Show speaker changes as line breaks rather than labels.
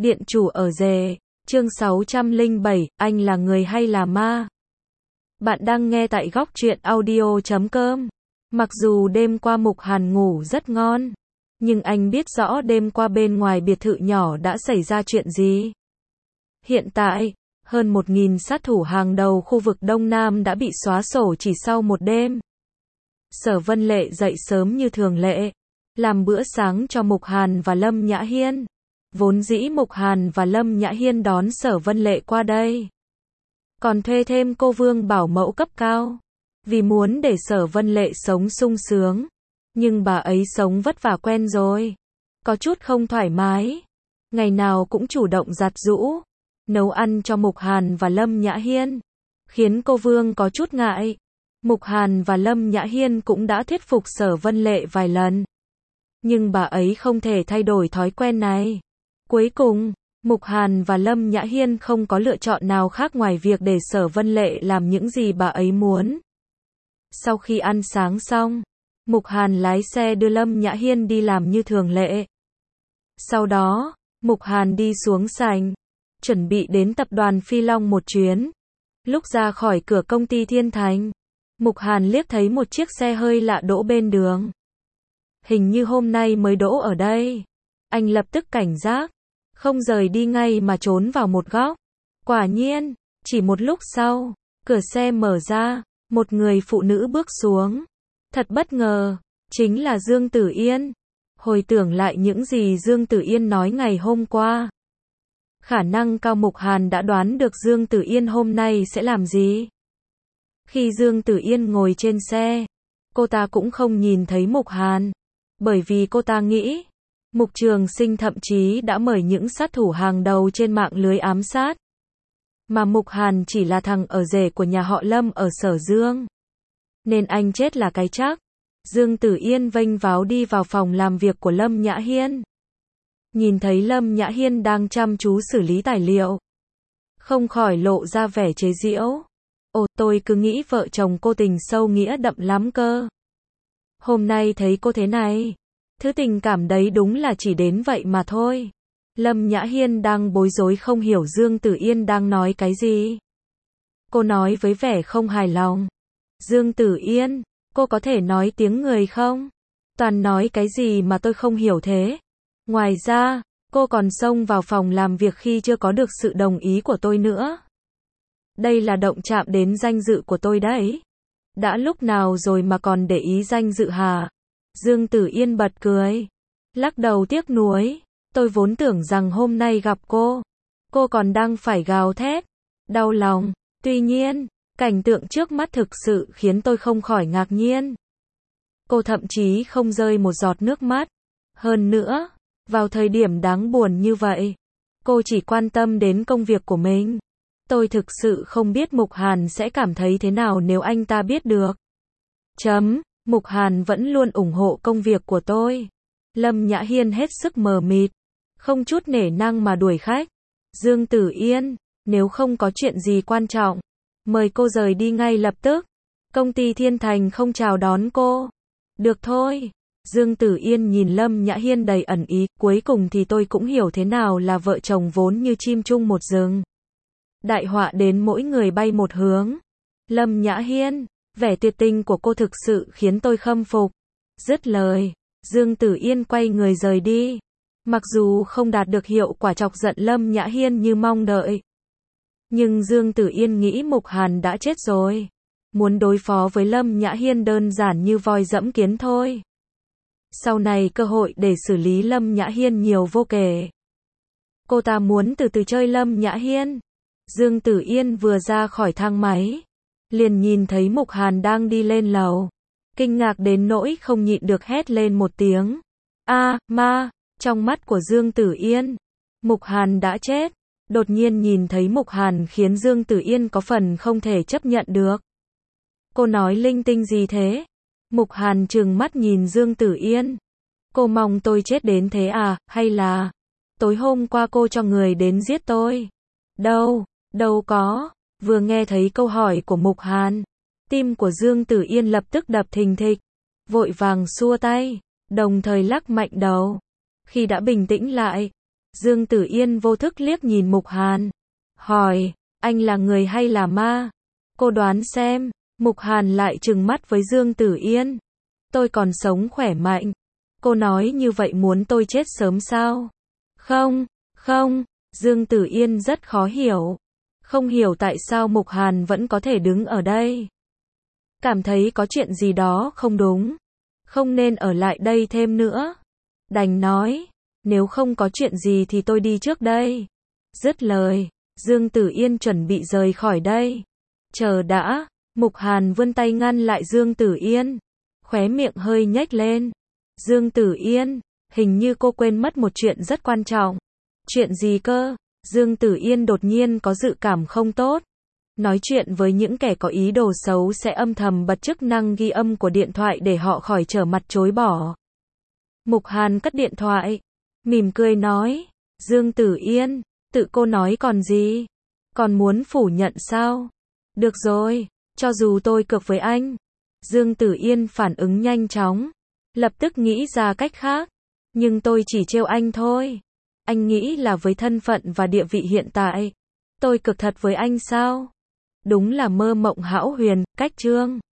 Điện chủ ở rể, chương 607, anh là người hay là ma? Bạn đang nghe tại góc truyện audio.com. Mặc dù đêm qua Mục Hàn ngủ rất ngon, nhưng anh biết rõ đêm qua bên ngoài biệt thự nhỏ đã xảy ra chuyện gì. Hiện tại, hơn 1.000 sát thủ hàng đầu khu vực Đông Nam đã bị xóa sổ chỉ sau một đêm. Sở Vân Lệ dậy sớm như thường lệ, làm bữa sáng cho Mục Hàn và Lâm Nhã Hiên. Vốn dĩ Mục Hàn và Lâm Nhã Hiên đón Sở Vân Lệ qua đây, còn thuê thêm cô Vương bảo mẫu cấp cao, vì muốn để Sở Vân Lệ sống sung sướng. Nhưng bà ấy sống vất vả quen rồi, có chút không thoải mái, ngày nào cũng chủ động giặt giũ, nấu ăn cho Mục Hàn và Lâm Nhã Hiên, khiến cô Vương có chút ngại. Mục Hàn và Lâm Nhã Hiên cũng đã thuyết phục Sở Vân Lệ vài lần, nhưng bà ấy không thể thay đổi thói quen này. Cuối cùng, Mục Hàn và Lâm Nhã Hiên không có lựa chọn nào khác ngoài việc để Sở Vân Lệ làm những gì bà ấy muốn. Sau khi ăn sáng xong, Mục Hàn lái xe đưa Lâm Nhã Hiên đi làm như thường lệ. Sau đó, Mục Hàn đi xuống sảnh, chuẩn bị đến tập đoàn Phi Long một chuyến. Lúc ra khỏi cửa công ty Thiên Thành, Mục Hàn liếc thấy một chiếc xe hơi lạ đỗ bên đường. Hình như hôm nay mới đỗ ở đây. Anh lập tức cảnh giác, không rời đi ngay mà trốn vào một góc. Quả nhiên, chỉ một lúc sau, cửa xe mở ra, một người phụ nữ bước xuống. Thật bất ngờ, chính là Dương Tử Yên. Hồi tưởng lại những gì Dương Tử Yên nói ngày hôm qua, khả năng cao Mục Hàn đã đoán được Dương Tử Yên hôm nay sẽ làm gì. Khi Dương Tử Yên ngồi trên xe, cô ta cũng không nhìn thấy Mục Hàn, bởi vì cô ta nghĩ, Mục Trường Sinh thậm chí đã mời những sát thủ hàng đầu trên mạng lưới ám sát. Mà Mục Hàn chỉ là thằng ở rể của nhà họ Lâm ở Sở Dương, nên anh chết là cái chắc. Dương Tử Yên vênh váo đi vào phòng làm việc của Lâm Nhã Hiên. Nhìn thấy Lâm Nhã Hiên đang chăm chú xử lý tài liệu, không khỏi lộ ra vẻ chế giễu. Ồ, tôi cứ nghĩ vợ chồng cô tình sâu nghĩa đậm lắm cơ. Hôm nay thấy cô thế này, thứ tình cảm đấy đúng là chỉ đến vậy mà thôi. Lâm Nhã Hiên đang bối rối không hiểu Dương Tử Yên đang nói cái gì. Cô nói với vẻ không hài lòng. Dương Tử Yên, cô có thể nói tiếng người không? Toàn nói cái gì mà tôi không hiểu thế. Ngoài ra, cô còn xông vào phòng làm việc khi chưa có được sự đồng ý của tôi nữa. Đây là động chạm đến danh dự của tôi đấy. Đã lúc nào rồi mà còn để ý danh dự hả? Dương Tử Yên bật cười, lắc đầu tiếc nuối. Tôi vốn tưởng rằng hôm nay gặp cô còn đang phải gào thét, đau lòng. Tuy nhiên, cảnh tượng trước mắt thực sự khiến tôi không khỏi ngạc nhiên. Cô thậm chí không rơi một giọt nước mắt. Hơn nữa, vào thời điểm đáng buồn như vậy, cô chỉ quan tâm đến công việc của mình. Tôi thực sự không biết Mục Hàn sẽ cảm thấy thế nào nếu anh ta biết được. Mục Hàn vẫn luôn ủng hộ công việc của tôi. Lâm Nhã Hiên hết sức mờ mịt, không chút nể nang mà đuổi khách. Dương Tử Yên, nếu không có chuyện gì quan trọng, mời cô rời đi ngay lập tức. Công ty Thiên Thành không chào đón cô. Được thôi. Dương Tử Yên nhìn Lâm Nhã Hiên đầy ẩn ý. Cuối cùng thì tôi cũng hiểu thế nào là vợ chồng vốn như chim chung một rừng. Đại họa đến mỗi người bay một hướng. Lâm Nhã Hiên, vẻ tuyệt tình của cô thực sự khiến tôi khâm phục. Dứt lời, Dương Tử Yên quay người rời đi. Mặc dù không đạt được hiệu quả chọc giận Lâm Nhã Hiên như mong đợi, nhưng Dương Tử Yên nghĩ Mục Hàn đã chết rồi. Muốn đối phó với Lâm Nhã Hiên đơn giản như voi dẫm kiến thôi. Sau này cơ hội để xử lý Lâm Nhã Hiên nhiều vô kể. Cô ta muốn từ từ chơi Lâm Nhã Hiên. Dương Tử Yên vừa ra khỏi thang máy, liền nhìn thấy Mục Hàn đang đi lên lầu. Kinh ngạc đến nỗi không nhịn được hét lên một tiếng. Ma! Trong mắt của Dương Tử Yên, Mục Hàn đã chết. Đột nhiên nhìn thấy Mục Hàn khiến Dương Tử Yên có phần không thể chấp nhận được. Cô nói linh tinh gì thế? Mục Hàn trừng mắt nhìn Dương Tử Yên. Cô mong tôi chết đến thế à, hay là tối hôm qua cô cho người đến giết tôi? Đâu có. Vừa nghe thấy câu hỏi của Mục Hàn, tim của Dương Tử Yên lập tức đập thình thịch, vội vàng xua tay, đồng thời lắc mạnh đầu. Khi đã bình tĩnh lại, Dương Tử Yên vô thức liếc nhìn Mục Hàn. Hỏi, anh là người hay là ma? Cô đoán xem. Mục Hàn lại trừng mắt với Dương Tử Yên. Tôi còn sống khỏe mạnh. Cô nói như vậy muốn tôi chết sớm sao? Không, không. Dương Tử Yên rất khó hiểu. Không hiểu tại sao Mục Hàn vẫn có thể đứng ở đây. Cảm thấy có chuyện gì đó không đúng. Không nên ở lại đây thêm nữa. Đành nói, nếu không có chuyện gì thì tôi đi trước đây. Dứt lời, Dương Tử Yên chuẩn bị rời khỏi đây. Chờ đã, Mục Hàn vươn tay ngăn lại Dương Tử Yên. Khóe miệng hơi nhếch lên. Dương Tử Yên, hình như cô quên mất một chuyện rất quan trọng. Chuyện gì cơ? Dương Tử Yên đột nhiên có dự cảm không tốt. Nói chuyện với những kẻ có ý đồ xấu sẽ âm thầm bật chức năng ghi âm của điện thoại để họ khỏi trở mặt chối bỏ. Mục Hàn cất điện thoại, mỉm cười nói, Dương Tử Yên, tự cô nói còn gì? Còn muốn phủ nhận sao? Được rồi, cho dù tôi cược với anh. Dương Tử Yên phản ứng nhanh chóng, lập tức nghĩ ra cách khác. Nhưng tôi chỉ trêu anh thôi. Anh nghĩ là với thân phận và địa vị hiện tại, tôi cược thật với anh sao? Đúng là mơ mộng hão huyền, cách chương.